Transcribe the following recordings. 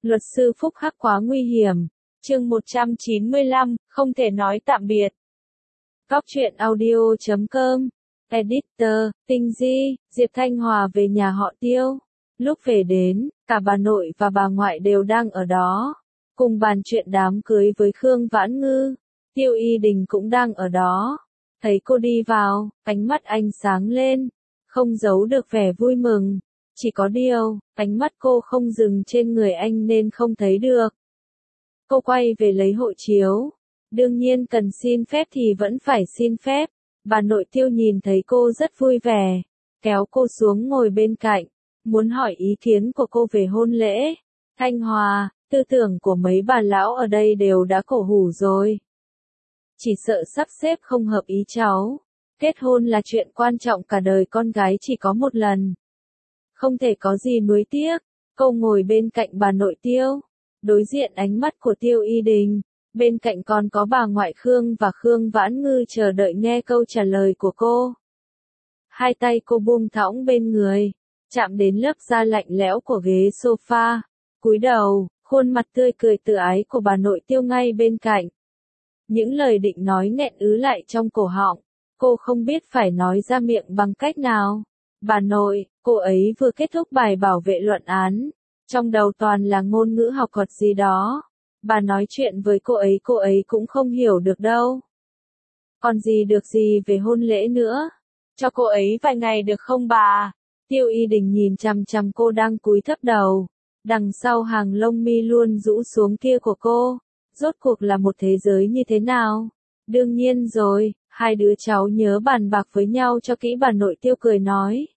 Luật sư Phúc Hắc quá nguy hiểm. Chương 195, không thể nói tạm biệt. Góc truyện audio.com. Editor, Tinh Di, Diệp Thanh Hòa về nhà họ Tiêu. Lúc về đến, cả bà nội và bà ngoại đều đang ở đó. Cùng bàn chuyện đám cưới với Khương Vãn Ngư. Tiêu Y Đình cũng đang ở đó. Thấy cô đi vào, ánh mắt anh sáng lên. Không giấu được vẻ vui mừng. Chỉ có điều, ánh mắt cô không dừng trên người anh nên không thấy được. Cô quay về lấy hộ chiếu. Đương nhiên cần xin phép thì vẫn phải xin phép. Bà nội Tiêu nhìn thấy cô rất vui vẻ. Kéo cô xuống ngồi bên cạnh. Muốn hỏi ý kiến của cô về hôn lễ. Thanh Hòa, tư tưởng của mấy bà lão ở đây đều đã cổ hủ rồi. Chỉ sợ sắp xếp không hợp ý cháu. Kết hôn là chuyện quan trọng cả đời con gái chỉ có một lần. Không thể có gì nuối tiếc. Cô ngồi bên cạnh bà nội Tiêu. Đối diện ánh mắt của Tiêu Y Đình. Bên cạnh còn có bà ngoại Khương và Khương Vãn Ngư chờ đợi nghe câu trả lời của cô. Hai tay cô buông thõng bên người. Chạm đến lớp da lạnh lẽo của ghế sofa. Cúi đầu, khuôn mặt tươi cười tự ái của bà nội Tiêu ngay bên cạnh. Những lời định nói nghẹn ứ lại trong cổ họng. Cô không biết phải nói ra miệng bằng cách nào. Bà nội, cô ấy vừa kết thúc bài bảo vệ luận án. Trong đầu toàn là ngôn ngữ học thuật gì đó. Bà nói chuyện với cô ấy cũng không hiểu được đâu. Còn gì được gì về hôn lễ nữa. Cho cô ấy vài ngày được không bà? Tiêu Y Đình nhìn chằm chằm cô đang cúi thấp đầu. Đằng sau hàng lông mi luôn rũ xuống kia của cô. Rốt cuộc là một thế giới như thế nào? Đương nhiên rồi, hai đứa cháu nhớ bàn bạc với nhau cho kỹ, bà nội Tiêu cười nói.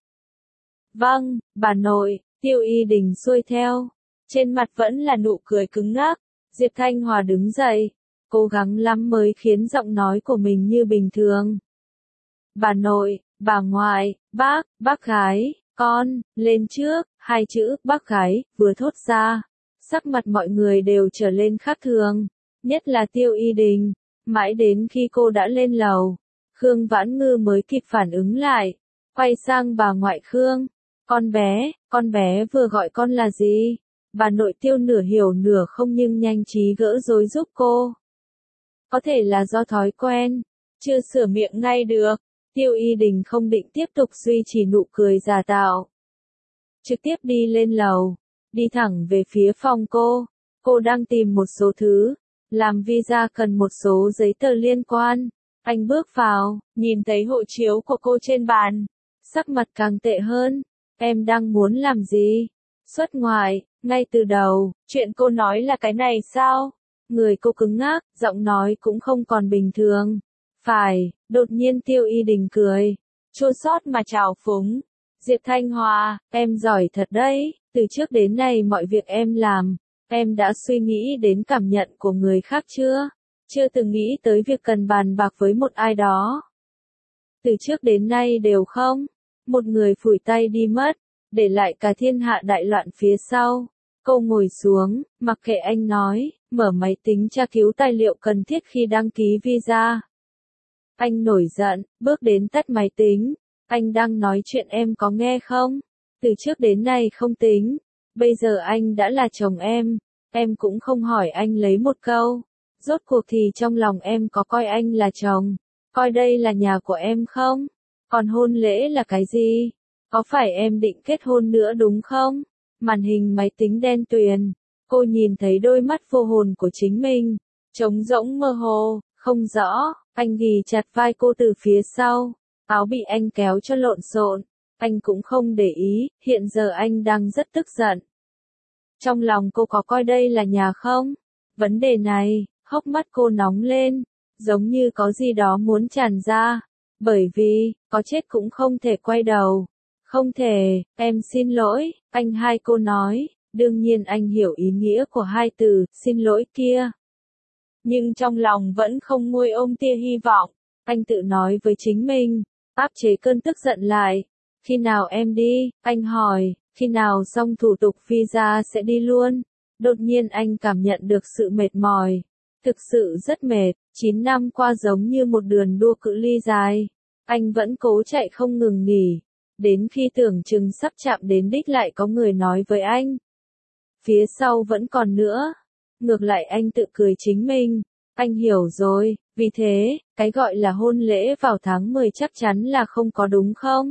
Vâng, bà nội. Tiêu Y Đình xuôi theo. Trên mặt vẫn là nụ cười cứng ngắc. Diệp Thanh Hòa đứng dậy. Cố gắng lắm mới khiến giọng nói của mình như bình thường. Bà nội, bà ngoại, bác gái, con, lên trước. Hai chữ bác gái vừa thốt ra. Sắc mặt mọi người đều trở lên khác thường. Nhất là Tiêu Y Đình. Mãi đến khi cô đã lên lầu. Khương Vãn Ngư mới kịp phản ứng lại. Quay sang bà ngoại Khương. Con bé vừa gọi con là gì? Bà nội Tiêu nửa hiểu nửa không nhưng nhanh trí gỡ rối giúp cô. Có thể là do thói quen. Chưa sửa miệng ngay được. Tiêu Y Đình không định tiếp tục duy trì nụ cười giả tạo. Trực tiếp đi lên lầu. Đi thẳng về phía phòng cô. Cô đang tìm một số thứ. Làm visa cần một số giấy tờ liên quan. Anh bước vào, nhìn thấy hộ chiếu của cô trên bàn. Sắc mặt càng tệ hơn. Em đang muốn làm gì? Xuất ngoại, ngay từ đầu, chuyện cô nói là cái này sao? Người cô cứng ngắc, giọng nói cũng không còn bình thường. Phải, đột nhiên Tiêu Y Đình cười. Chua xót mà trào phúng. Diệp Thanh Hòa, em giỏi thật đấy, từ trước đến nay mọi việc em làm, em đã suy nghĩ đến cảm nhận của người khác chưa? Chưa từng nghĩ tới việc cần bàn bạc với một ai đó. Từ trước đến nay đều không? Một người phủi tay đi mất, để lại cả thiên hạ đại loạn phía sau. Cô ngồi xuống, mặc kệ anh nói, mở máy tính tra cứu tài liệu cần thiết khi đăng ký visa. Anh nổi giận, bước đến tắt máy tính. Anh đang nói chuyện em có nghe không? Từ trước đến nay không tính. Bây giờ anh đã là chồng em cũng không hỏi anh lấy một câu. Rốt cuộc thì trong lòng em có coi anh là chồng, coi đây là nhà của em không? Còn hôn lễ là cái gì? Có phải em định kết hôn nữa đúng không? Màn hình máy tính đen tuyền. Cô nhìn thấy đôi mắt vô hồn của chính mình. Trống rỗng mơ hồ, không rõ. Anh ghì chặt vai cô từ phía sau. Áo bị anh kéo cho lộn xộn. Anh cũng không để ý, hiện giờ anh đang rất tức giận. Trong lòng cô có coi đây là nhà không? Vấn đề này, hốc mắt cô nóng lên. Giống như có gì đó muốn tràn ra. Bởi vì, có chết cũng không thể quay đầu. Không thể, em xin lỗi, anh hai cô nói. Đương nhiên anh hiểu ý nghĩa của hai từ, xin lỗi kia. Nhưng trong lòng vẫn không nguôi ôm tia hy vọng. Anh tự nói với chính mình, áp chế cơn tức giận lại. Khi nào em đi, anh hỏi, khi nào xong thủ tục visa sẽ đi luôn. Đột nhiên anh cảm nhận được sự mệt mỏi. Thực sự rất mệt, 9 năm qua giống như một đường đua cự ly dài. Anh vẫn cố chạy không ngừng nghỉ. Đến khi tưởng chừng sắp chạm đến đích lại có người nói với anh. phía sau vẫn còn nữa. Ngược lại anh tự cười chính mình, anh hiểu rồi, vì thế, cái gọi là hôn lễ vào tháng 10 chắc chắn là không có đúng không?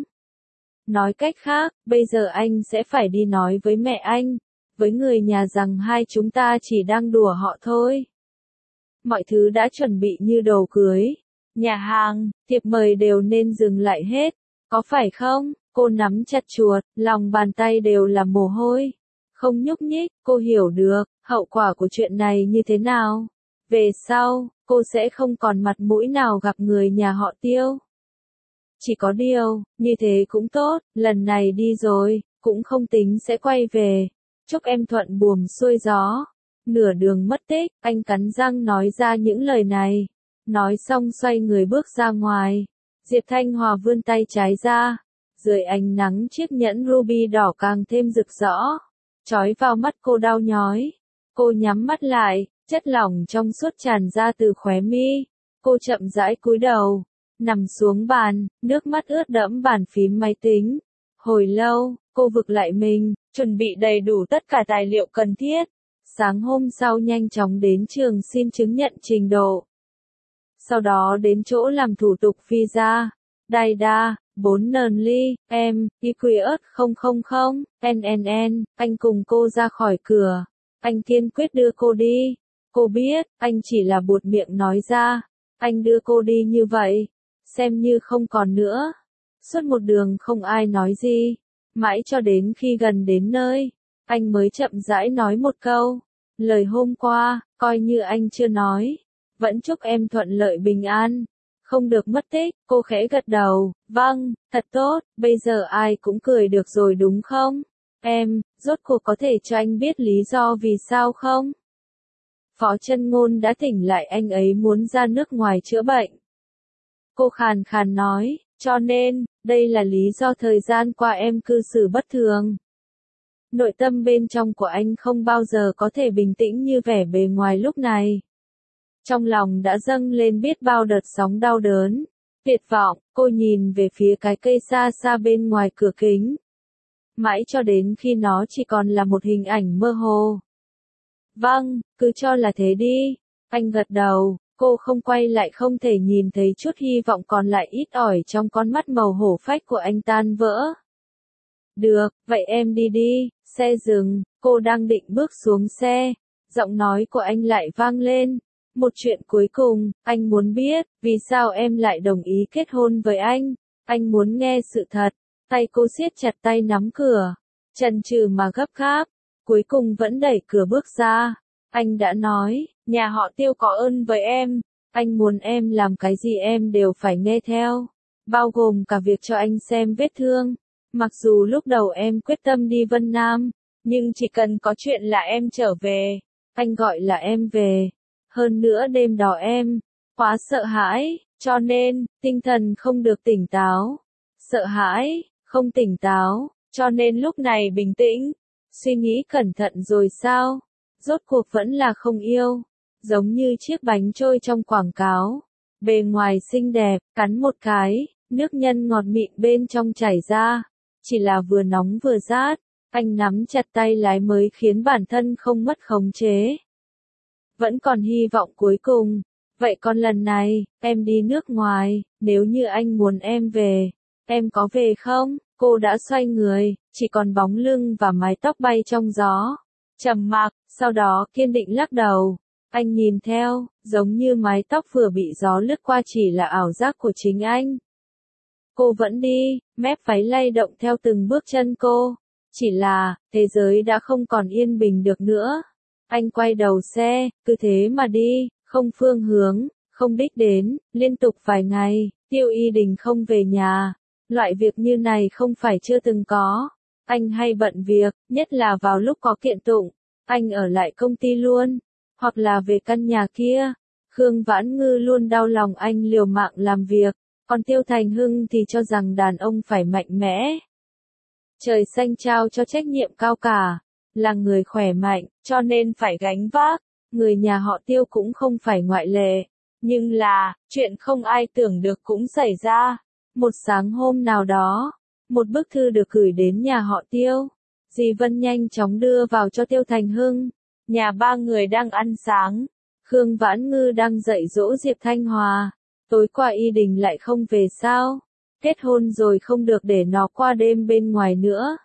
Nói cách khác, bây giờ anh sẽ phải đi nói với mẹ anh, với người nhà rằng hai chúng ta chỉ đang đùa họ thôi. Mọi thứ đã chuẩn bị như đồ cưới. Nhà hàng, thiệp mời đều nên dừng lại hết, có phải không? Cô nắm chặt chuột, lòng bàn tay đều là mồ hôi. Không nhúc nhích, cô hiểu được, hậu quả của chuyện này như thế nào. Về sau, cô sẽ không còn mặt mũi nào gặp người nhà họ Tiêu. Chỉ có điều, như thế cũng tốt, lần này đi rồi, cũng không tính sẽ quay về. Chúc em thuận buồm xuôi gió. Nửa đường mất tích, anh cắn răng nói ra những lời này. Nói xong xoay người bước ra ngoài. Diệp Thanh Hòa vươn tay trái ra. Dưới ánh nắng chiếc nhẫn ruby đỏ càng thêm rực rỡ. Chói vào mắt cô đau nhói. Cô nhắm mắt lại, chất lỏng trong suốt tràn ra từ khóe mi. Cô chậm rãi cúi đầu, nằm xuống bàn, nước mắt ướt đẫm bàn phím máy tính. Hồi lâu, cô vực lại mình, chuẩn bị đầy đủ tất cả tài liệu cần thiết. Sáng hôm sau nhanh chóng đến trường xin chứng nhận trình độ. Sau đó đến chỗ làm thủ tục visa. Daida, 4 nờn ly, em, EQS 000, NNN, anh cùng cô ra khỏi cửa. Anh kiên quyết đưa cô đi. Cô biết, anh chỉ là buột miệng nói ra. Anh đưa cô đi như vậy, xem như không còn nữa. Suốt một đường không ai nói gì. Mãi cho đến khi gần đến nơi, anh mới chậm rãi nói một câu. Lời hôm qua, coi như anh chưa nói. Vẫn chúc em thuận lợi bình an. Không được mất tích, cô khẽ gật đầu. Vâng, thật tốt, bây giờ ai cũng cười được rồi đúng không? Em, rốt cuộc có thể cho anh biết lý do vì sao không? Phó Chân Ngôn đã thỉnh lại anh ấy muốn ra nước ngoài chữa bệnh. Cô khàn khàn nói, cho nên, đây là lý do thời gian qua em cư xử bất thường. Nội tâm bên trong của anh không bao giờ có thể bình tĩnh như vẻ bề ngoài lúc này. Trong lòng đã dâng lên biết bao đợt sóng đau đớn, tuyệt vọng, cô nhìn về phía cái cây xa xa bên ngoài cửa kính. Mãi cho đến khi nó chỉ còn là một hình ảnh mơ hồ. Vâng, cứ cho là thế đi. Anh gật đầu, cô không quay lại không thể nhìn thấy chút hy vọng còn lại ít ỏi trong con mắt màu hổ phách của anh tan vỡ. Được, vậy em đi đi, xe dừng, cô đang định bước xuống xe. Giọng nói của anh lại vang lên. Một chuyện cuối cùng, anh muốn biết, vì sao em lại đồng ý kết hôn với anh. Anh muốn nghe sự thật. Tay cô siết chặt tay nắm cửa. Chần chừ mà gấp gáp. Cuối cùng vẫn đẩy cửa bước ra. Anh đã nói, nhà họ Tiêu có ơn với em. Anh muốn em làm cái gì em đều phải nghe theo. Bao gồm cả việc cho anh xem vết thương. Mặc dù lúc đầu em quyết tâm đi Vân Nam, nhưng chỉ cần có chuyện là em trở về. Anh gọi là em về. Hơn nữa đêm đó em quá sợ hãi, cho nên tinh thần không được tỉnh táo. Sợ hãi, không tỉnh táo, cho nên lúc này bình tĩnh, suy nghĩ cẩn thận rồi sao? Rốt cuộc vẫn là không yêu, giống như chiếc bánh trôi trong quảng cáo. Bề ngoài xinh đẹp, cắn một cái, nước nhân ngọt mịn bên trong chảy ra, chỉ là vừa nóng vừa rát. Anh nắm chặt tay lái mới khiến bản thân không mất khống chế. Vẫn còn hy vọng cuối cùng. Vậy còn lần này, em đi nước ngoài, nếu như anh muốn em về, em có về không? Cô đã xoay người, chỉ còn bóng lưng và mái tóc bay trong gió. Trầm mặc, sau đó kiên định lắc đầu. Anh nhìn theo, giống như mái tóc vừa bị gió lướt qua chỉ là ảo giác của chính anh. Cô vẫn đi, mép váy lay động theo từng bước chân cô. Chỉ là, thế giới đã không còn yên bình được nữa. Anh quay đầu xe, cứ thế mà đi, không phương hướng, không đích đến, liên tục vài ngày, Tiêu Y Đình không về nhà. Loại việc như này không phải chưa từng có. Anh hay bận việc, nhất là vào lúc có kiện tụng. Anh ở lại công ty luôn, hoặc là về căn nhà kia. Khương Vãn Ngư luôn đau lòng anh liều mạng làm việc, còn Tiêu Thành Hưng thì cho rằng đàn ông phải mạnh mẽ. Trời xanh trao cho trách nhiệm cao cả, là người khỏe mạnh, cho nên phải gánh vác. Người nhà họ Tiêu cũng không phải ngoại lệ. Nhưng là, chuyện không ai tưởng được cũng xảy ra. Một sáng hôm nào đó, một bức thư được gửi đến nhà họ Tiêu. Dì Vân nhanh chóng đưa vào cho Tiêu Thành Hưng. Nhà ba người đang ăn sáng. Khương Vãn Ngư đang dạy dỗ Diệp Thanh Hòa. Tối qua Y Đình lại không về sao? Kết hôn rồi không được để nó qua đêm bên ngoài nữa.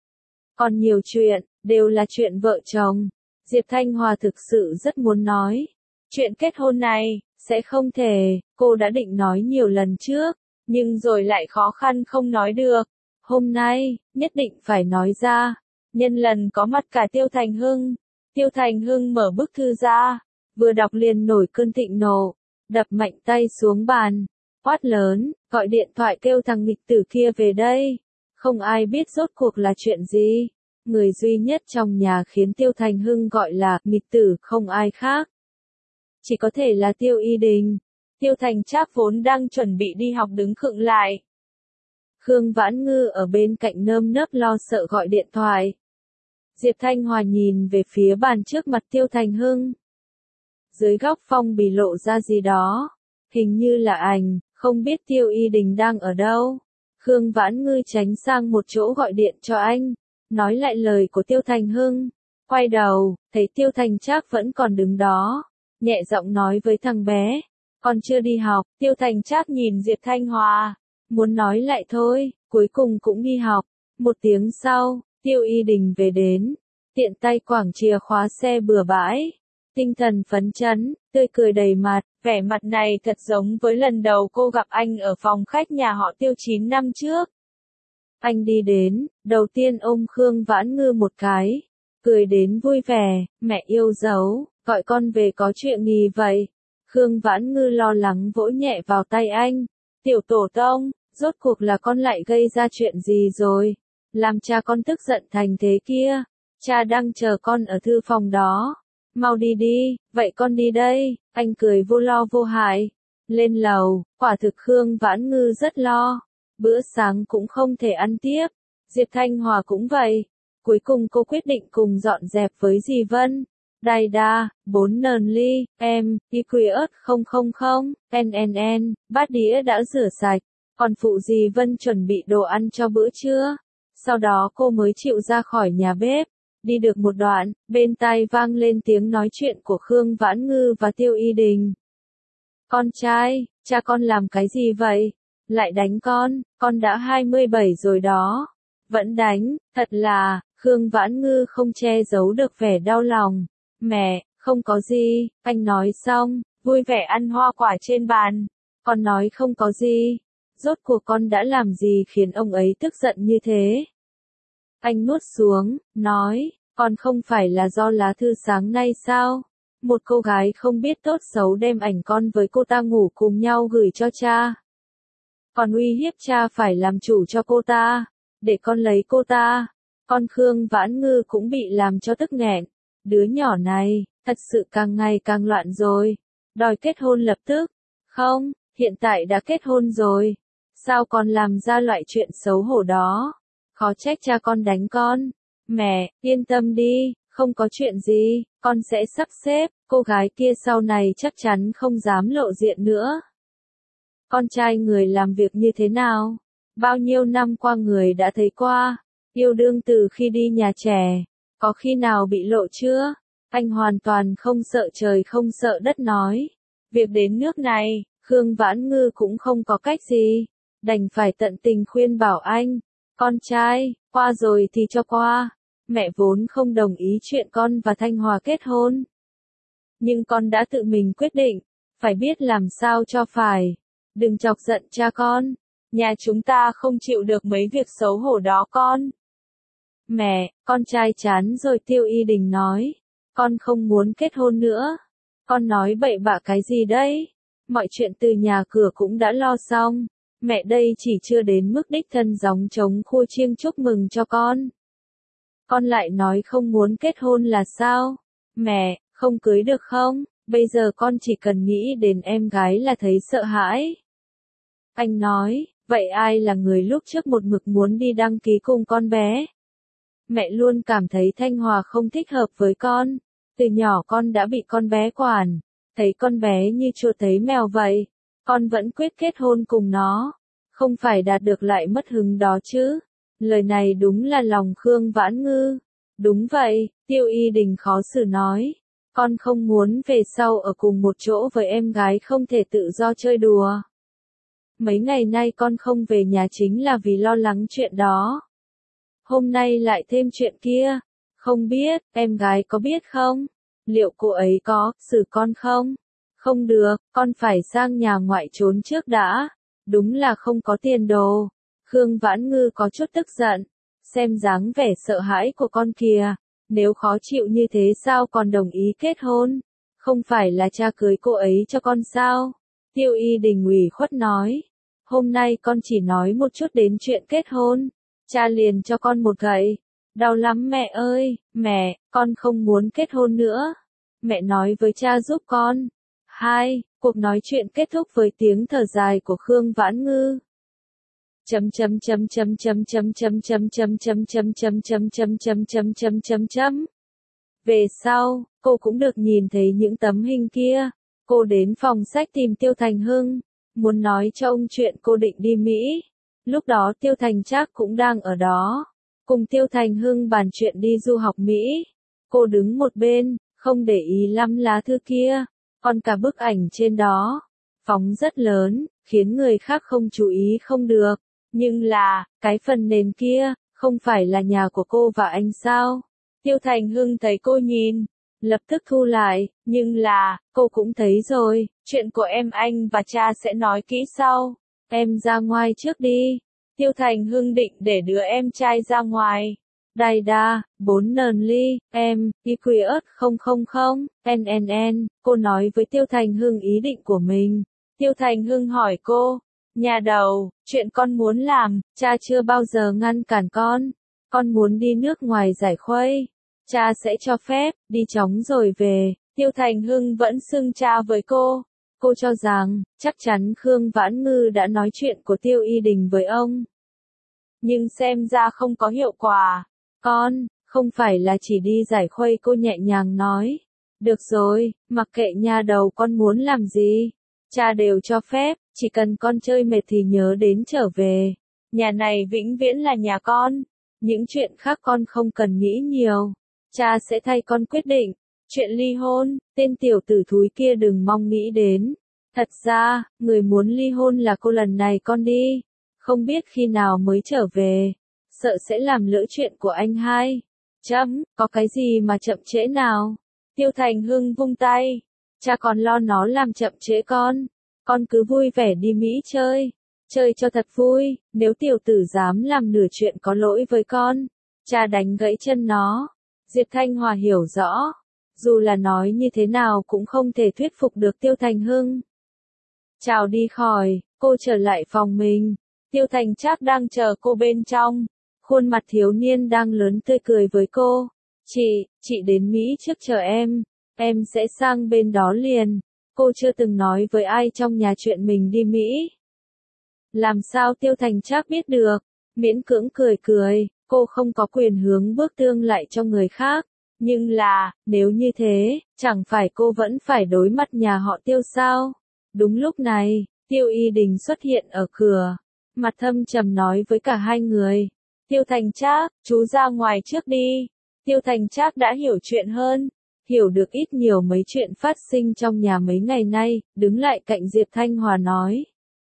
Còn nhiều chuyện, đều là chuyện vợ chồng. Diệp Thanh Hòa thực sự rất muốn nói. Chuyện kết hôn này, sẽ không thể, cô đã định nói nhiều lần trước, nhưng rồi lại khó khăn không nói được. Hôm nay, nhất định phải nói ra. Nhân lần có mặt cả Tiêu Thành Hưng. Tiêu Thành Hưng mở bức thư ra, vừa đọc liền nổi cơn thịnh nộ, đập mạnh tay xuống bàn, quát lớn, gọi điện thoại kêu thằng nghịch tử kia về đây. Không ai biết rốt cuộc là chuyện gì. Người duy nhất trong nhà khiến Tiêu Thành Hưng gọi là nghịch tử không ai khác. Chỉ có thể là Tiêu Y Đình. Tiêu Thành Trác vốn đang chuẩn bị đi học đứng khựng lại. Khương Vãn Ngư ở bên cạnh nơm nớp lo sợ gọi điện thoại. Diệp Thanh Hòa nhìn về phía bàn trước mặt Tiêu Thành Hưng. Dưới góc phong bì lộ ra gì đó. Hình như là ảnh, không biết Tiêu Y Đình đang ở đâu. Khương Vãn Ngư tránh sang một chỗ gọi điện cho anh. Nói lại lời của Tiêu Thành Hưng. Quay đầu, thấy Tiêu Thành Trác vẫn còn đứng đó. Nhẹ giọng nói với thằng bé. Còn chưa đi học. Tiêu Thành Trác nhìn Diệp Thanh Hòa. Muốn nói lại thôi, cuối cùng cũng đi học. Một tiếng sau, Tiêu Y Đình về đến. Tiện tay quẳng chìa khóa xe bừa bãi. Tinh thần phấn chấn, tươi cười đầy mặt. Vẻ mặt này thật giống với lần đầu cô gặp anh ở phòng khách nhà họ Tiêu 9 năm trước. Anh đi đến, đầu tiên ôm Khương Vãn Ngư một cái. Cười đến vui vẻ, mẹ yêu dấu, gọi con về có chuyện gì vậy? Khương Vãn Ngư lo lắng vỗ nhẹ vào tay anh. Tiểu tổ tông, rốt cuộc là con lại gây ra chuyện gì rồi? Làm cha con tức giận thành thế kia. Cha đang chờ con ở thư phòng đó. Mau đi đi, vậy con đi đây. Anh cười vô lo vô hại. Lên lầu, quả thực Khương Vãn Ngư rất lo. Bữa sáng cũng không thể ăn tiếp. Diệp Thanh Hòa cũng vậy. Cuối cùng cô quyết định cùng dọn dẹp với dì Vân. Đài đa, 4 nần ly, EQS 000, NNN, bát đĩa đã rửa sạch. Còn phụ dì Vân chuẩn bị đồ ăn cho bữa trưa. Sau đó cô mới chịu ra khỏi nhà bếp. Đi được một đoạn, bên tai vang lên tiếng nói chuyện của Khương Vãn Ngư và Tiêu Y Đình. Con trai, cha con làm cái gì vậy? Lại đánh con đã 27 rồi đó. Vẫn đánh, thật là, Khương Vãn Ngư không che giấu được vẻ đau lòng. Mẹ, không có gì, anh nói xong, vui vẻ ăn hoa quả trên bàn. Con nói không có gì. Rốt cuộc con đã làm gì khiến ông ấy tức giận như thế? Anh nuốt xuống, nói, con không phải là do lá thư sáng nay sao? Một cô gái không biết tốt xấu đem ảnh con với cô ta ngủ cùng nhau gửi cho cha. Còn uy hiếp cha phải làm chủ cho cô ta, để con lấy cô ta. Con Khương Vãn Ngư cũng bị làm cho tức nghẹn. Đứa nhỏ này, thật sự càng ngày càng loạn rồi. Đòi kết hôn lập tức. Không, hiện tại đã kết hôn rồi. Sao con làm ra loại chuyện xấu hổ đó? Khó trách cha con đánh con. Mẹ, yên tâm đi, không có chuyện gì, con sẽ sắp xếp, cô gái kia sau này chắc chắn không dám lộ diện nữa. Con trai người làm việc như thế nào? Bao nhiêu năm qua người đã thấy qua, yêu đương từ khi đi nhà trẻ, có khi nào bị lộ chưa? Anh hoàn toàn không sợ trời không sợ đất nói. Việc đến nước này, Khương Vãn Ngư cũng không có cách gì, đành phải tận tình khuyên bảo anh. Con trai, qua rồi thì cho qua. Mẹ vốn không đồng ý chuyện con và Thanh Hòa kết hôn. Nhưng con đã tự mình quyết định, phải biết làm sao cho phải. Đừng chọc giận cha con. Nhà chúng ta không chịu được mấy việc xấu hổ đó con. Mẹ, con trai chán rồi. Tiêu Y Đình nói. Con không muốn kết hôn nữa. Con nói bậy bạ cái gì đấy? Mọi chuyện từ nhà cửa cũng đã lo xong. Mẹ đây chỉ chưa đến mức đích thân gióng trống khua chiêng chúc mừng cho con. Con lại nói không muốn kết hôn là sao? Mẹ, không cưới được không? Bây giờ con chỉ cần nghĩ đến em gái là thấy sợ hãi. Anh nói, vậy ai là người lúc trước một mực muốn đi đăng ký cùng con bé? Mẹ luôn cảm thấy Thanh Hòa không thích hợp với con. Từ nhỏ con đã bị con bé quản. Thấy con bé như chuột thấy mèo vậy. Con vẫn quyết kết hôn cùng nó. Không phải đạt được lại mất hứng đó chứ. Lời này đúng là lòng Khương Vãn Ngư. Đúng vậy, Tiêu Y Đình khó xử nói. Con không muốn về sau ở cùng một chỗ với em gái không thể tự do chơi đùa. Mấy ngày nay con không về nhà chính là vì lo lắng chuyện đó. Hôm nay lại thêm chuyện kia. Không biết, em gái có biết không? Liệu cô ấy có xử con không? Không được, con phải sang nhà ngoại trốn trước đã. Đúng là không có tiền đồ. Khương Vãn Ngư có chút tức giận. Xem dáng vẻ sợ hãi của con kìa. Nếu khó chịu như thế sao còn đồng ý kết hôn? Không phải là cha cưới cô ấy cho con sao? Tiêu Y Đình ủy khuất nói. Hôm nay con chỉ nói một chút đến chuyện kết hôn. Cha liền cho con một gậy. Đau lắm mẹ ơi, mẹ, con không muốn kết hôn nữa. Mẹ nói với cha giúp con. Cuộc nói chuyện kết thúc với tiếng thở dài của Khương Vãn Ngư. Về sau, cô cũng được nhìn thấy những tấm hình kia. Cô đến phòng sách tìm Tiêu Thành Hưng, muốn nói cho ông chuyện cô định đi Mỹ. Lúc đó Tiêu Thành Trác cũng đang ở đó, cùng Tiêu Thành Hưng bàn chuyện đi du học Mỹ. Cô đứng một bên, không để ý lắm lá thư kia, còn cả bức ảnh trên đó. Phóng rất lớn, khiến người khác không chú ý không được. Nhưng là, cái phần nền kia, không phải là nhà của cô và anh sao? Tiêu Thành Hưng thấy cô nhìn, lập tức thu lại, nhưng là, cô cũng thấy rồi, chuyện của em anh và cha sẽ nói kỹ sau. Em ra ngoài trước đi. Tiêu Thành Hưng định để đứa em trai ra ngoài. Đài đa, 4 nờn ly, em, EQS 000, NNN, cô nói với Tiêu Thành Hưng ý định của mình. Tiêu Thành Hưng hỏi cô, nhà đầu, chuyện con muốn làm, cha chưa bao giờ ngăn cản con. Con muốn đi nước ngoài giải khuây, cha sẽ cho phép, đi chóng rồi về. Tiêu Thành Hưng vẫn xưng cha với cô. Cô cho rằng, chắc chắn Khương Vãn Ngư đã nói chuyện của Tiêu Y Đình với ông. Nhưng xem ra không có hiệu quả. Con, không phải là chỉ đi giải khuây, cô nhẹ nhàng nói. Được rồi, mặc kệ nhà đầu con muốn làm gì. Cha đều cho phép, chỉ cần con chơi mệt thì nhớ đến trở về. Nhà này vĩnh viễn là nhà con. Những chuyện khác con không cần nghĩ nhiều. Cha sẽ thay con quyết định. Chuyện ly hôn, tên tiểu tử thúi kia đừng mong nghĩ đến. Thật ra, người muốn ly hôn là cô, lần này con đi. Không biết khi nào mới trở về. Sợ sẽ làm lỡ chuyện của anh hai. Có cái gì mà chậm trễ nào? Tiêu Thành Hưng vung tay. Cha còn lo nó làm chậm trễ con. Con cứ vui vẻ đi Mỹ chơi. Chơi cho thật vui, nếu tiểu tử dám làm nửa chuyện có lỗi với con. Cha đánh gãy chân nó. Diệp Thanh Hòa hiểu rõ. Dù là nói như thế nào cũng không thể thuyết phục được Tiêu Thành Hưng. Chào đi khỏi, cô trở lại phòng mình. Tiêu Thành Trác đang chờ cô bên trong. Khuôn mặt thiếu niên đang lớn tươi cười với cô. Chị đến Mỹ trước chờ em sẽ sang bên đó liền. Cô chưa từng nói với ai trong nhà chuyện mình đi Mỹ. Làm sao Tiêu Thành Trác biết được? Miễn cưỡng cười, cô không có quyền hướng bước tương lại cho người khác. Nhưng là, nếu như thế, chẳng phải cô vẫn phải đối mặt nhà họ Tiêu sao? Đúng lúc này, Tiêu Y Đình xuất hiện ở cửa. Mặt thâm trầm nói với cả hai người. Tiêu Thành Trác, chú ra ngoài trước đi. Tiêu Thành Trác đã hiểu chuyện hơn. Hiểu được ít nhiều mấy chuyện phát sinh trong nhà mấy ngày nay, đứng lại cạnh Diệp Thanh Hòa nói.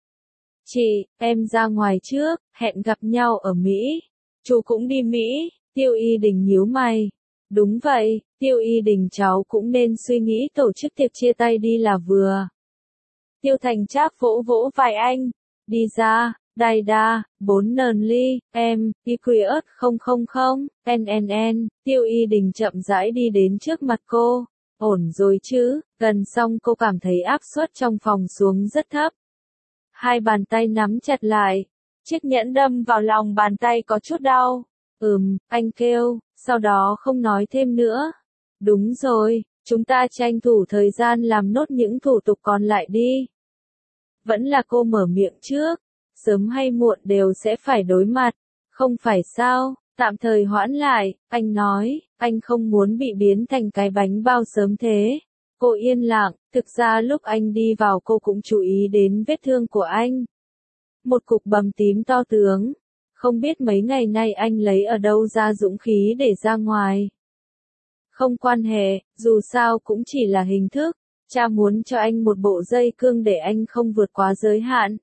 Em ra ngoài trước, hẹn gặp nhau ở Mỹ. Chú cũng đi Mỹ. Tiêu Y Đình nhíu mày. Đúng vậy, Tiêu Y Đình cháu cũng nên suy nghĩ tổ chức tiệc chia tay đi là vừa. Tiêu Thành Trác vỗ vỗ vai anh. Đi ra, đài đa, 4 nờn ly, em, EQS 000, NNN. Tiêu Y Đình chậm rãi đi đến trước mặt cô. Ổn rồi chứ? Gần xong cô cảm thấy áp suất trong phòng xuống rất thấp. Hai bàn tay nắm chặt lại. Chiếc nhẫn đâm vào lòng bàn tay có chút đau. Anh kêu, sau đó không nói thêm nữa. Đúng rồi, chúng ta tranh thủ thời gian làm nốt những thủ tục còn lại đi. Vẫn là cô mở miệng trước. Sớm hay muộn đều sẽ phải đối mặt. Không phải sao, tạm thời hoãn lại, anh nói, anh không muốn bị biến thành cái bánh bao sớm thế. Cô yên lặng, thực ra lúc anh đi vào cô cũng chú ý đến vết thương của anh. Một cục bầm tím to tướng. không biết mấy ngày nay anh lấy ở đâu ra dũng khí để ra ngoài. Không quan hệ, dù sao cũng chỉ là hình thức, cha muốn cho anh một bộ dây cương để anh không vượt quá giới hạn.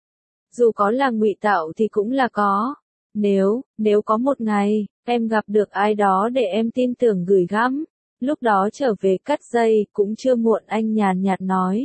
Dù có là ngụy tạo thì cũng là có. Nếu có một ngày, em gặp được ai đó để em tin tưởng gửi gắm, lúc đó trở về cắt dây cũng chưa muộn, anh nhàn nhạt nói.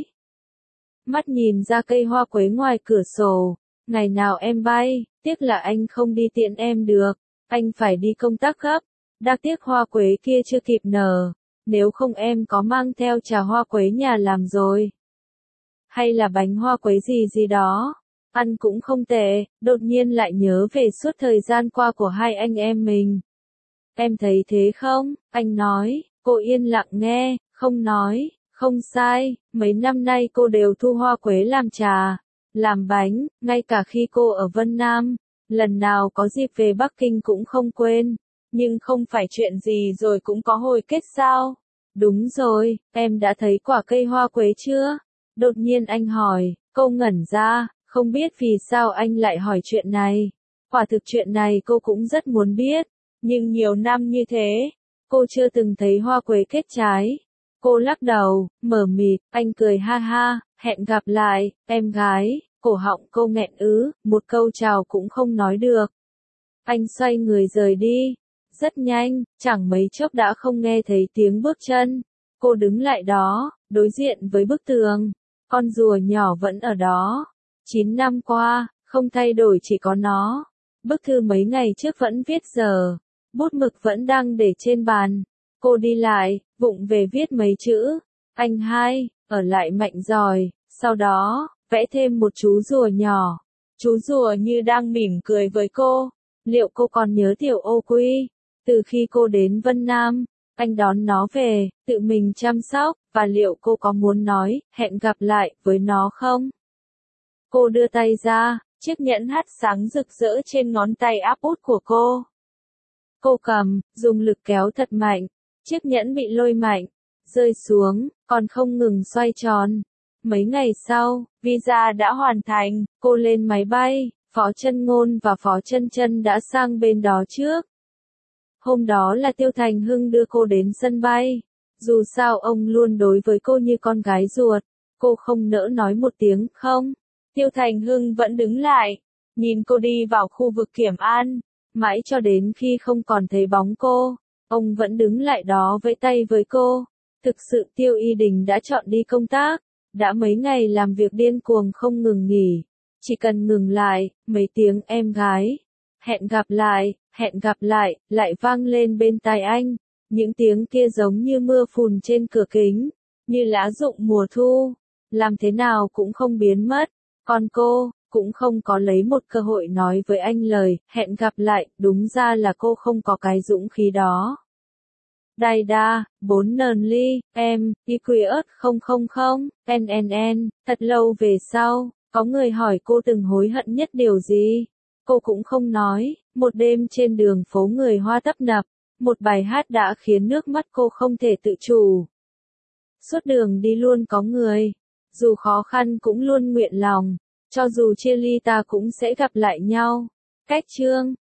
Mắt nhìn ra cây hoa quế ngoài cửa sổ, ngày nào em bay, tiếc là anh không đi tiễn em được, anh phải đi công tác gấp, đáng tiếc hoa quế kia chưa kịp nở, nếu không em có mang theo trà hoa quế nhà làm rồi. Hay là bánh hoa quế gì đó, ăn cũng không tệ, đột nhiên lại nhớ về suốt thời gian qua của hai anh em mình. Em thấy thế không? Anh nói, cô yên lặng nghe, không nói, không sai, mấy năm nay cô đều thu hoa quế làm trà, làm bánh, ngay cả khi cô ở Vân Nam, lần nào có dịp về Bắc Kinh cũng không quên, nhưng không phải chuyện gì rồi cũng có hồi kết sao? Đúng rồi, em đã thấy quả cây hoa quế chưa? Đột nhiên anh hỏi, cô ngẩn ra, không biết vì sao anh lại hỏi chuyện này. Quả thực chuyện này cô cũng rất muốn biết, nhưng nhiều năm như thế, cô chưa từng thấy hoa quế kết trái. Cô lắc đầu, mờ mịt, anh cười ha ha, hẹn gặp lại, em gái, cổ họng cô nghẹn một câu chào cũng không nói được. Anh xoay người rời đi, rất nhanh, chẳng mấy chốc đã không nghe thấy tiếng bước chân. Cô đứng lại đó, đối diện với bức tường, con rùa nhỏ vẫn ở đó. 9 năm qua, không thay đổi chỉ có nó. Bức thư mấy ngày trước vẫn viết giờ, bút mực vẫn đang để trên bàn. Cô đi lại, vụng về viết mấy chữ, anh hai, ở lại mạnh giỏi, sau đó, vẽ thêm một chú rùa nhỏ. Chú rùa như đang mỉm cười với cô. Liệu cô còn nhớ tiểu ô quy? Từ khi cô đến Vân Nam, anh đón nó về, tự mình chăm sóc, và liệu cô có muốn nói, hẹn gặp lại, với nó không? Cô đưa tay ra, chiếc nhẫn hắt sáng rực rỡ trên ngón tay áp út của cô. Cô cầm, dùng lực kéo thật mạnh, chiếc nhẫn bị lôi mạnh, rơi xuống, còn không ngừng xoay tròn. Mấy ngày sau, visa đã hoàn thành, cô lên máy bay, Phó Chân Ngôn và Phó Chân Chân đã sang bên đó trước. Hôm đó là Tiêu Thành Hưng đưa cô đến sân bay. Dù sao ông luôn đối với cô như con gái ruột, cô không nỡ nói một tiếng không. Tiêu Thành Hưng vẫn đứng lại, nhìn cô đi vào khu vực kiểm an, mãi cho đến khi không còn thấy bóng cô, ông vẫn đứng lại đó vẫy tay với cô. Thực sự Tiêu Y Đình đã chọn đi công tác, đã mấy ngày làm việc điên cuồng không ngừng nghỉ, chỉ cần ngừng lại, mấy tiếng em gái, hẹn gặp lại, lại vang lên bên tai anh. Những tiếng kia giống như mưa phùn trên cửa kính, như lá rụng mùa thu, làm thế nào cũng không biến mất. Còn cô, cũng không có lấy một cơ hội nói với anh lời, hẹn gặp lại, đúng ra là cô không có cái dũng khí đó. Đài đa, 4 nờn ly, em, EQS 000, NNN, thật lâu về sau, có người hỏi cô từng hối hận nhất điều gì. Cô cũng không nói, một đêm trên đường phố người Hoa tấp nập, một bài hát đã khiến nước mắt cô không thể tự chủ. Suốt đường đi luôn có người, dù khó khăn cũng luôn nguyện lòng, cho dù chia ly ta cũng sẽ gặp lại nhau. Cách chương